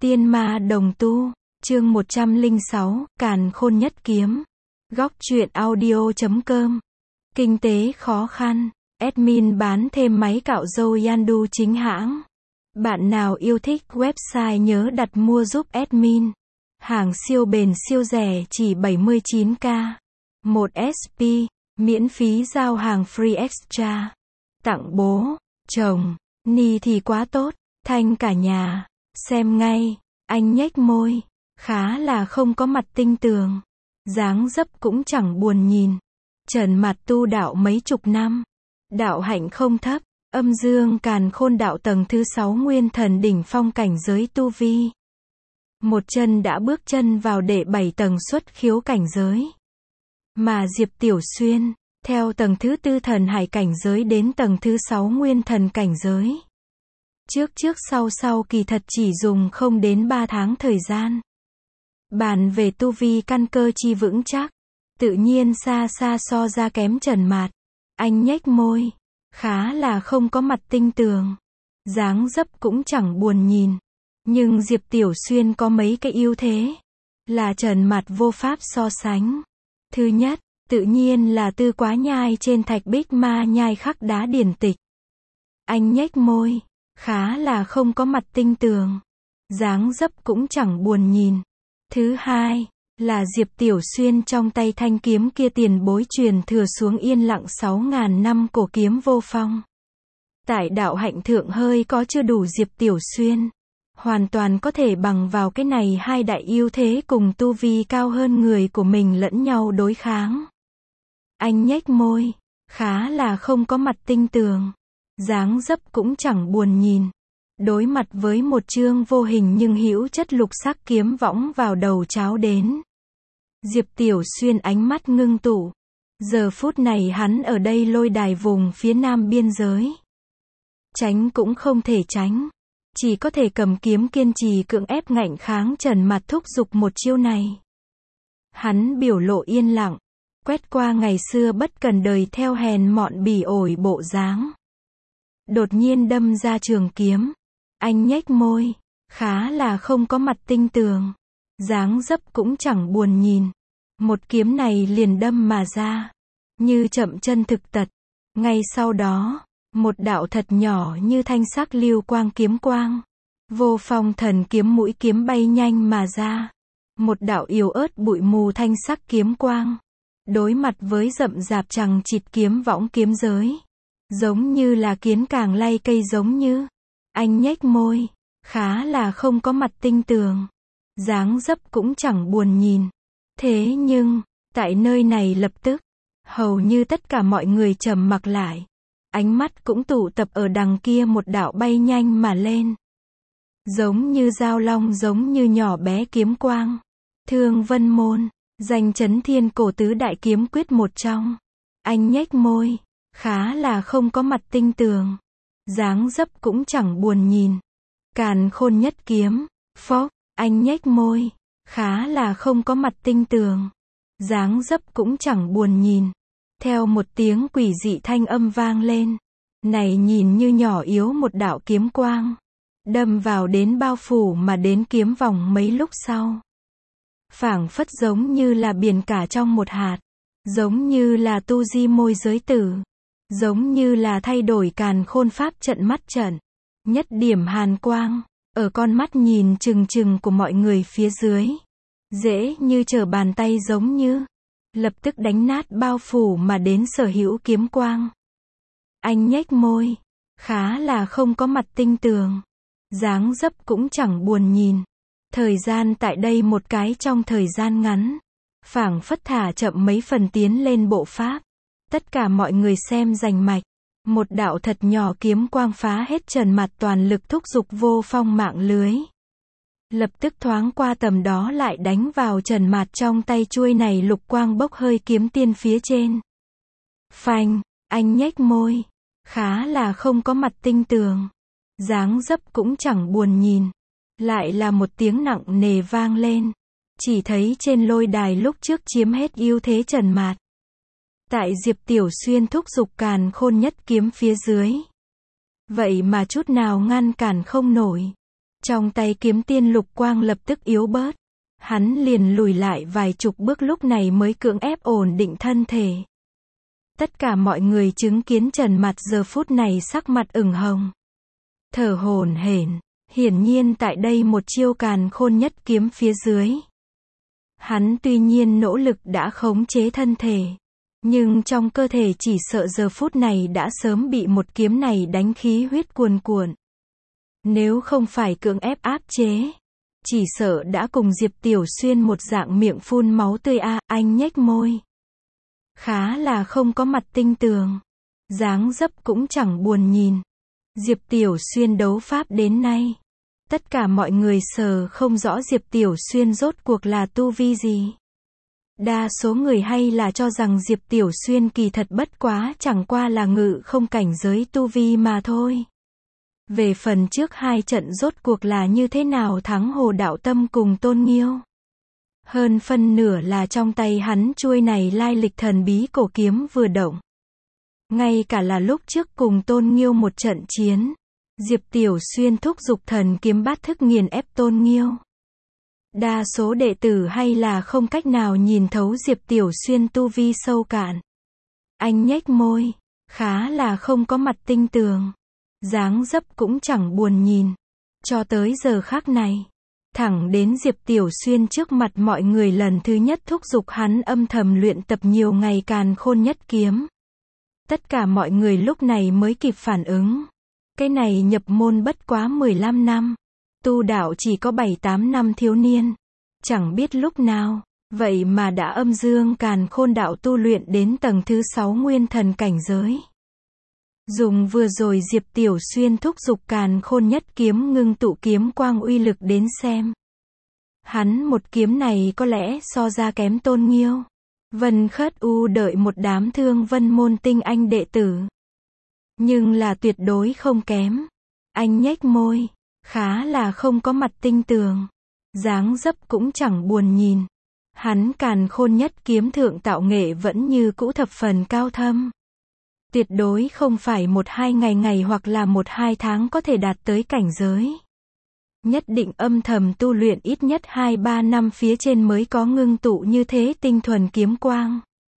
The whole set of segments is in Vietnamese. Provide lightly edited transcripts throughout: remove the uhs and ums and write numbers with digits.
Tiên ma đồng tu, chương 106, Càn khôn nhất kiếm. Góc truyện audio.com. Kinh tế khó khăn, admin bán thêm máy cạo râu Yandu chính hãng. Bạn nào yêu thích website nhớ đặt mua giúp admin. Hàng siêu bền siêu rẻ chỉ 79k. 1 SP, miễn phí giao hàng free extra. Tặng bố, chồng, ni thì quá tốt, thanh cả nhà. Xem ngay, anh nhếch môi, khá là không có mặt tinh tường. Dáng dấp cũng chẳng buồn nhìn. Trần mặt tu đạo mấy chục năm. Đạo hạnh không thấp, âm dương càn khôn đạo tầng thứ 6 nguyên thần đỉnh phong cảnh giới tu vi. Một chân đã bước chân vào đệ 7 tầng xuất khiếu cảnh giới. Mà Diệp Tiểu Xuyên, theo tầng thứ 4 thần hải cảnh giới đến tầng thứ 6 nguyên thần cảnh giới. Trước sau kỳ thật chỉ dùng không đến 3 tháng thời gian. Bàn về tu vi căn cơ chi vững chắc, tự nhiên xa so ra kém Trần Mạt. Anh nhếch môi, khá là không có mặt tinh tường. Dáng dấp cũng chẳng buồn nhìn. Nhưng Diệp Tiểu Xuyên có mấy cái ưu thế, là Trần Mạt vô pháp so sánh. Thứ nhất, tự nhiên là tư quá nhai trên thạch bích ma nhai khắc đá điển tịch. Anh nhếch môi, khá là không có mặt tinh tường. Dáng dấp cũng chẳng buồn nhìn. Thứ hai, là Diệp Tiểu Xuyên trong tay thanh kiếm kia tiền bối truyền thừa xuống yên lặng 6.000 năm cổ kiếm vô phong. Tại đạo hạnh thượng hơi có chưa đủ Diệp Tiểu Xuyên. Hoàn toàn có thể bằng vào cái này hai đại ưu thế cùng tu vi cao hơn người của mình lẫn nhau đối kháng. Anh nhếch môi, khá là không có mặt tinh tường. Dáng dấp cũng chẳng buồn nhìn. Đối mặt với một chương vô hình nhưng hữu chất lục sắc kiếm võng vào đầu cháo đến. Diệp Tiểu Xuyên ánh mắt ngưng tụ. Giờ phút này hắn ở đây lôi đài vùng phía nam biên giới. Tránh cũng không thể tránh. Chỉ có thể cầm kiếm kiên trì cưỡng ép ngạnh kháng Trần Mạt thúc giục một chiêu này. Hắn biểu lộ yên lặng. Quét qua ngày xưa bất cần đời theo hèn mọn bỉ ổi bộ dáng. Đột nhiên đâm ra trường kiếm. Anh nhếch môi, khá là không có mặt tinh tường. Dáng dấp cũng chẳng buồn nhìn. Một kiếm này liền đâm mà ra. Như chậm chân thực tật. Ngay sau đó, một đạo thật nhỏ như thanh sắc lưu quang kiếm quang. Vô phong thần kiếm mũi kiếm bay nhanh mà ra. Một đạo yếu ớt bụi mù thanh sắc kiếm quang. Đối mặt với rậm rạp chằng chịt kiếm võng kiếm giới. Giống như là kiến càng lay cây giống như. Anh nhếch môi, khá là không có mặt tinh tường. Dáng dấp cũng chẳng buồn nhìn. Thế nhưng, tại nơi này lập tức, hầu như tất cả mọi người trầm mặc lại. Ánh mắt cũng tụ tập ở đằng kia một đạo bay nhanh mà lên. Giống như dao long giống như nhỏ bé kiếm quang. Thương Vân Môn, danh chấn thiên cổ tứ đại kiếm quyết một trong. Anh nhếch môi, khá là không có mặt tinh tường. Dáng dấp cũng chẳng buồn nhìn. Càn khôn nhất kiếm. Phốc, anh nhếch môi. Khá là không có mặt tinh tường. Dáng dấp cũng chẳng buồn nhìn. Theo một tiếng quỷ dị thanh âm vang lên. Này nhìn như nhỏ yếu một đạo kiếm quang. Đâm vào đến bao phủ mà đến kiếm vòng mấy lúc sau. Phảng phất giống như là biển cả trong một hạt. Giống như là tu di môi giới tử. Giống như là thay đổi càn khôn pháp trận mắt trận. Nhất điểm hàn quang, ở con mắt nhìn chừng của mọi người phía dưới. Dễ như trở bàn tay giống như. Lập tức đánh nát bao phủ mà đến sở hữu kiếm quang. Anh nhếch môi. Khá là không có mặt tinh tường. Dáng dấp cũng chẳng buồn nhìn. Thời gian tại đây một cái trong thời gian ngắn. Phảng phất thả chậm mấy phần tiến lên bộ pháp. Tất cả mọi người xem rành mạch. Một đạo thật nhỏ kiếm quang phá hết Trần Mạt toàn lực thúc giục vô phong mạng lưới. Lập tức thoáng qua tầm đó lại đánh vào Trần Mạt trong tay chuôi này lục quang bốc hơi kiếm tiên phía trên. Phanh, anh nhếch môi. Khá là không có mặt tinh tường. Dáng dấp cũng chẳng buồn nhìn. Lại là một tiếng nặng nề vang lên. Chỉ thấy trên lôi đài lúc trước chiếm hết ưu thế Trần Mạt. Tại Diệp Tiểu Xuyên thúc giục càn khôn nhất kiếm phía dưới. Vậy mà chút nào ngăn cản không nổi. Trong tay kiếm tiên lục quang lập tức yếu bớt. Hắn liền lùi lại vài chục bước lúc này mới cưỡng ép ổn định thân thể. Tất cả mọi người chứng kiến Trần Mạt giờ phút này sắc mặt ửng hồng. Thở hổn hển, hiển nhiên tại đây một chiêu càn khôn nhất kiếm phía dưới. Hắn tuy nhiên nỗ lực đã khống chế thân thể. Nhưng trong cơ thể chỉ sợ giờ phút này đã sớm bị một kiếm này đánh khí huyết cuồn cuộn. Nếu không phải cưỡng ép áp chế, chỉ sợ đã cùng Diệp Tiểu Xuyên một dạng miệng phun máu tươi anh nhếch môi. Khá là không có mặt tinh tường. Dáng dấp cũng chẳng buồn nhìn. Diệp Tiểu Xuyên đấu pháp đến nay. Tất cả mọi người sờ không rõ Diệp Tiểu Xuyên rốt cuộc là tu vi gì. Đa số người hay là cho rằng Diệp Tiểu Xuyên kỳ thật bất quá chẳng qua là ngự không cảnh giới tu vi mà thôi. Về phần trước hai trận rốt cuộc là như thế nào thắng Hồ Đạo Tâm cùng Tôn Nghiêu. Hơn phân nửa là trong tay hắn chuôi này lai lịch thần bí cổ kiếm vừa động. Ngay cả là lúc trước cùng Tôn Nghiêu một trận chiến, Diệp Tiểu Xuyên thúc giục thần kiếm bát thức nghiền ép Tôn Nghiêu. Đa số đệ tử hay là không cách nào nhìn thấu Diệp Tiểu Xuyên tu vi sâu cạn. Anh nhếch môi, khá là không có mặt tinh tường. Dáng dấp cũng chẳng buồn nhìn. Cho tới giờ khắc này, thẳng đến Diệp Tiểu Xuyên trước mặt mọi người lần thứ nhất thúc giục hắn âm thầm luyện tập nhiều ngày càn khôn nhất kiếm. Tất cả mọi người lúc này mới kịp phản ứng. Cái này nhập môn bất quá 15 năm. Tu đạo chỉ có 7-8 năm thiếu niên. Chẳng biết lúc nào, vậy mà đã âm dương càn khôn đạo tu luyện đến tầng thứ 6 nguyên thần cảnh giới. Dùng vừa rồi Diệp Tiểu Xuyên thúc giục càn khôn nhất kiếm ngưng tụ kiếm quang uy lực đến xem. Hắn một kiếm này có lẽ so ra kém Tôn Nghiêu. Vân Khất U đợi một đám Thương Vân môn tinh anh đệ tử. Nhưng là tuyệt đối không kém. Anh nhếch môi, khá là không có mặt tinh tường. Dáng dấp cũng chẳng buồn nhìn. Hắn càn khôn nhất kiếm thượng tạo nghệ vẫn như cũ thập phần cao thâm. Tuyệt đối không phải 1-2 ngày hoặc là 1-2 tháng có thể đạt tới cảnh giới. Nhất định âm thầm tu luyện ít nhất 2-3 năm phía trên mới có ngưng tụ như thế tinh thuần kiếm quang.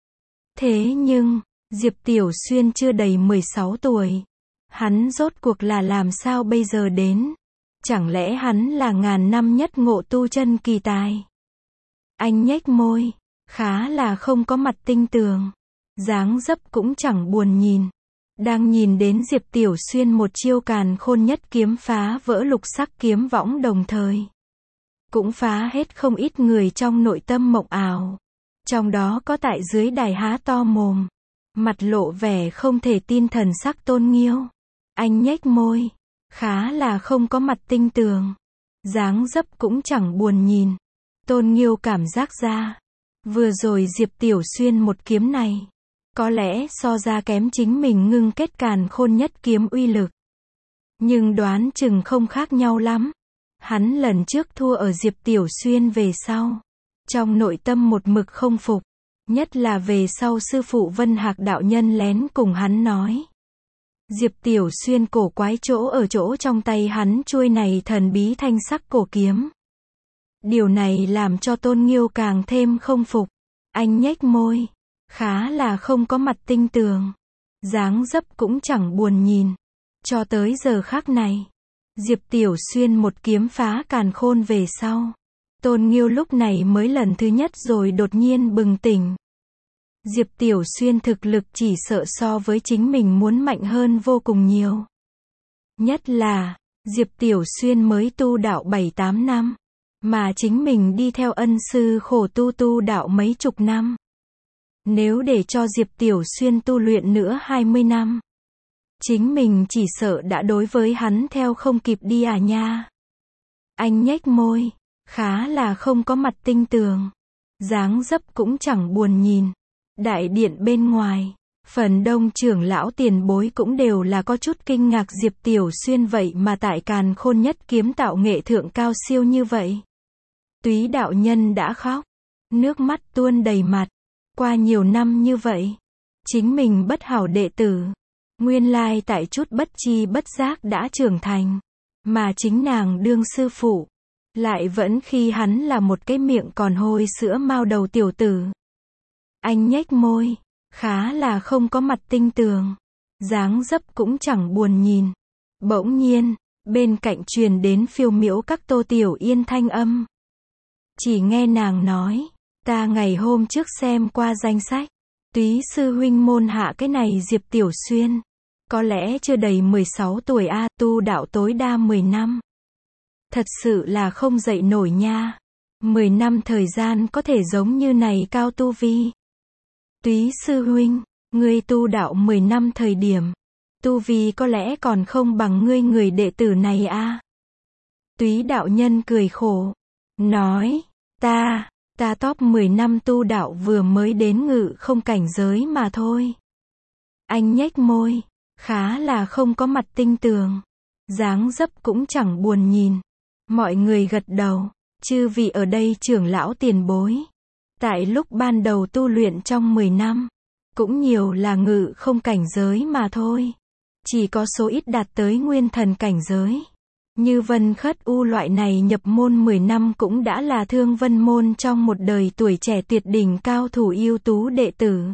Thế nhưng, Diệp Tiểu Xuyên chưa đầy 16 tuổi. Hắn rốt cuộc là làm sao bây giờ đến? Chẳng lẽ hắn là ngàn năm nhất ngộ tu chân kỳ tài? Anh nhếch môi, khá là không có mặt tinh tường. Dáng dấp cũng chẳng buồn nhìn. Đang nhìn đến Diệp Tiểu Xuyên một chiêu càn khôn nhất kiếm phá vỡ lục sắc kiếm võng đồng thời. Cũng phá hết không ít người trong nội tâm mộng ảo. Trong đó có tại dưới đài há to mồm. Mặt lộ vẻ không thể tin thần sắc Tôn Nghiêu. Anh nhếch môi. Khá là không có mặt tinh tường. Dáng dấp cũng chẳng buồn nhìn. Tôn Nghiêu cảm giác ra. Vừa rồi Diệp Tiểu Xuyên một kiếm này. Có lẽ so ra kém chính mình ngưng kết càn khôn nhất kiếm uy lực. Nhưng đoán chừng không khác nhau lắm. Hắn lần trước thua ở Diệp Tiểu Xuyên về sau. Trong nội tâm một mực không phục. Nhất là về sau sư phụ Vân Hạc đạo nhân lén cùng hắn nói. Diệp Tiểu Xuyên cổ quái chỗ ở chỗ trong tay hắn chuôi này thần bí thanh sắc cổ kiếm. Điều này làm cho Tôn Nghiêu càng thêm không phục. Anh nhếch môi. Khá là không có mặt tinh tường. Dáng dấp cũng chẳng buồn nhìn. Cho tới giờ khắc này. Diệp Tiểu Xuyên một kiếm phá càn khôn về sau. Tôn Nghiêu lúc này mới lần thứ nhất rồi đột nhiên bừng tỉnh. Diệp Tiểu Xuyên thực lực chỉ sợ so với chính mình muốn mạnh hơn vô cùng nhiều. Nhất là, Diệp Tiểu Xuyên mới tu đạo 7-8 năm. Mà chính mình đi theo ân sư khổ tu đạo mấy chục năm. Nếu để cho Diệp Tiểu Xuyên tu luyện nữa 20 năm. Chính mình chỉ sợ đã đối với hắn theo không kịp đi à nha. Anh nhếch môi. Khá là không có mặt tinh tường. Dáng dấp cũng chẳng buồn nhìn. Đại điện bên ngoài. Phần đông trưởng lão tiền bối cũng đều là có chút kinh ngạc Diệp Tiểu Xuyên vậy mà tại càn khôn nhất kiếm tạo nghệ thượng cao siêu như vậy. Túy đạo nhân đã khóc. Nước mắt tuôn đầy mặt. Qua nhiều năm như vậy. Chính mình bất hảo đệ tử. Nguyên lai tại chút bất chi bất giác đã trưởng thành. Mà chính nàng đương sư phụ, lại vẫn khi hắn là một cái miệng còn hôi sữa mao đầu tiểu tử. Anh nhếch môi, khá là không có mặt tinh tường, dáng dấp cũng chẳng buồn nhìn. Bỗng nhiên, bên cạnh truyền đến phiêu miễu các Tô Tiểu Yên thanh âm. Chỉ nghe nàng nói, ta ngày hôm trước xem qua danh sách, túy sư huynh môn hạ cái này Diệp Tiểu Xuyên, có lẽ chưa đầy 16 tuổi a, tu đạo tối đa 10 năm. Thật sự là không dậy nổi nha. 10 năm thời gian có thể giống như này cao tu vi. Túy sư huynh, ngươi tu đạo 10 năm thời điểm, tu vi có lẽ còn không bằng ngươi người đệ tử này a. Túy đạo nhân cười khổ, nói, ta top 10 năm tu đạo vừa mới đến ngự không cảnh giới mà thôi. Anh nhếch môi, khá là không có mặt tinh tường, dáng dấp cũng chẳng buồn nhìn. Mọi người gật đầu, chư vị ở đây trưởng lão tiền bối. Tại lúc ban đầu tu luyện trong 10 năm, cũng nhiều là ngự không cảnh giới mà thôi. Chỉ có số ít đạt tới nguyên thần cảnh giới. Như Vân Khất U loại này nhập môn 10 năm cũng đã là Thương Vân môn trong một đời tuổi trẻ tuyệt đỉnh cao thủ ưu tú đệ tử.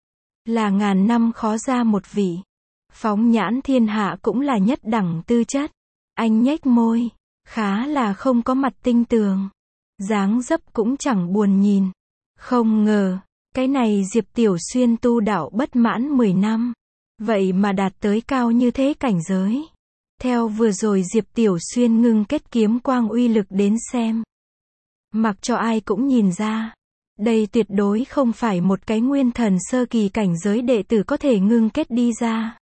Là ngàn năm khó ra một vị. Phóng nhãn thiên hạ cũng là nhất đẳng tư chất. Anh nhếch môi, khá là không có mặt tinh tường, dáng dấp cũng chẳng buồn nhìn. Không ngờ, cái này Diệp Tiểu Xuyên tu đạo bất mãn 10 năm, vậy mà đạt tới cao như thế cảnh giới. Theo vừa rồi Diệp Tiểu Xuyên ngưng kết kiếm quang uy lực đến xem, mặc cho ai cũng nhìn ra, đây tuyệt đối không phải một cái nguyên thần sơ kỳ cảnh giới đệ tử có thể ngưng kết đi ra.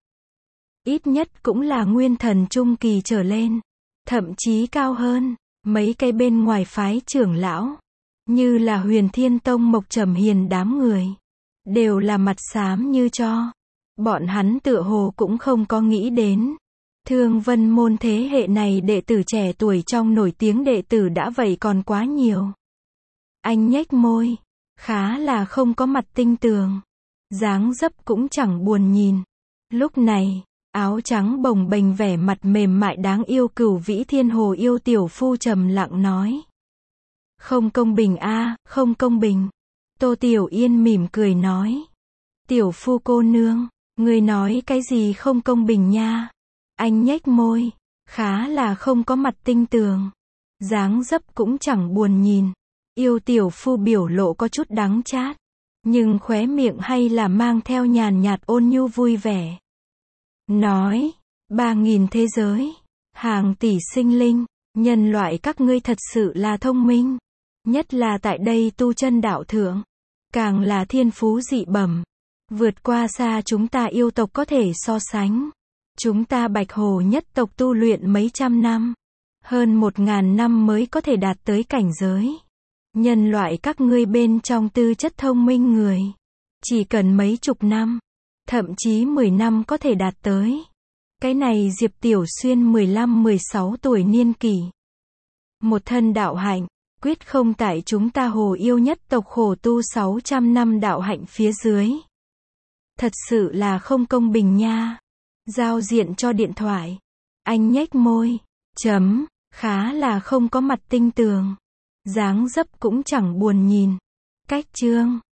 Ít nhất cũng là nguyên thần trung kỳ trở lên, thậm chí cao hơn. Mấy cái bên ngoài phái trưởng lão, như là Huyền Thiên Tông Mộc Trầm Hiền đám người, đều là mặt xám như tro. Bọn hắn tựa hồ cũng không có nghĩ đến, Thương Vân môn thế hệ này đệ tử trẻ tuổi trong nổi tiếng đệ tử đã vậy còn quá nhiều. Anh nhếch môi, khá là không có mặt tinh tường, dáng dấp cũng chẳng buồn nhìn. Lúc này, áo trắng bồng bềnh vẻ mặt mềm mại đáng yêu Cửu Vĩ Thiên Hồ yêu tiểu phu trầm lặng nói. Không công bình a, không công bình. Tô Tiểu Yên mỉm cười nói. Tiểu phu cô nương, ngươi nói cái gì không công bình nha? Anh nhếch môi, khá là không có mặt tinh tường, dáng dấp cũng chẳng buồn nhìn. Yêu tiểu phu biểu lộ có chút đắng chát, nhưng khóe miệng hay là mang theo nhàn nhạt ôn nhu vui vẻ. Nói, 3.000 thế giới, hàng tỷ sinh linh, nhân loại các ngươi thật sự là thông minh. Nhất là tại đây tu chân đạo thượng, càng là thiên phú dị bẩm, vượt qua xa chúng ta yêu tộc có thể so sánh. Chúng ta Bạch Hồ nhất tộc tu luyện mấy trăm năm, hơn 1.000 năm mới có thể đạt tới cảnh giới. Nhân loại các ngươi bên trong tư chất thông minh người, chỉ cần mấy chục năm, thậm chí 10 năm có thể đạt tới. Cái này Diệp Tiểu Xuyên 15-16 tuổi niên kỷ, một thân đạo hạnh, quyết không tại chúng ta Hồ yêu nhất tộc khổ tu 600 năm đạo hạnh phía dưới. Thật sự là không công bình nha. Giao diện cho điện thoại. Anh nhếch môi, khá là không có mặt tinh tường, dáng dấp cũng chẳng buồn nhìn. Cách chương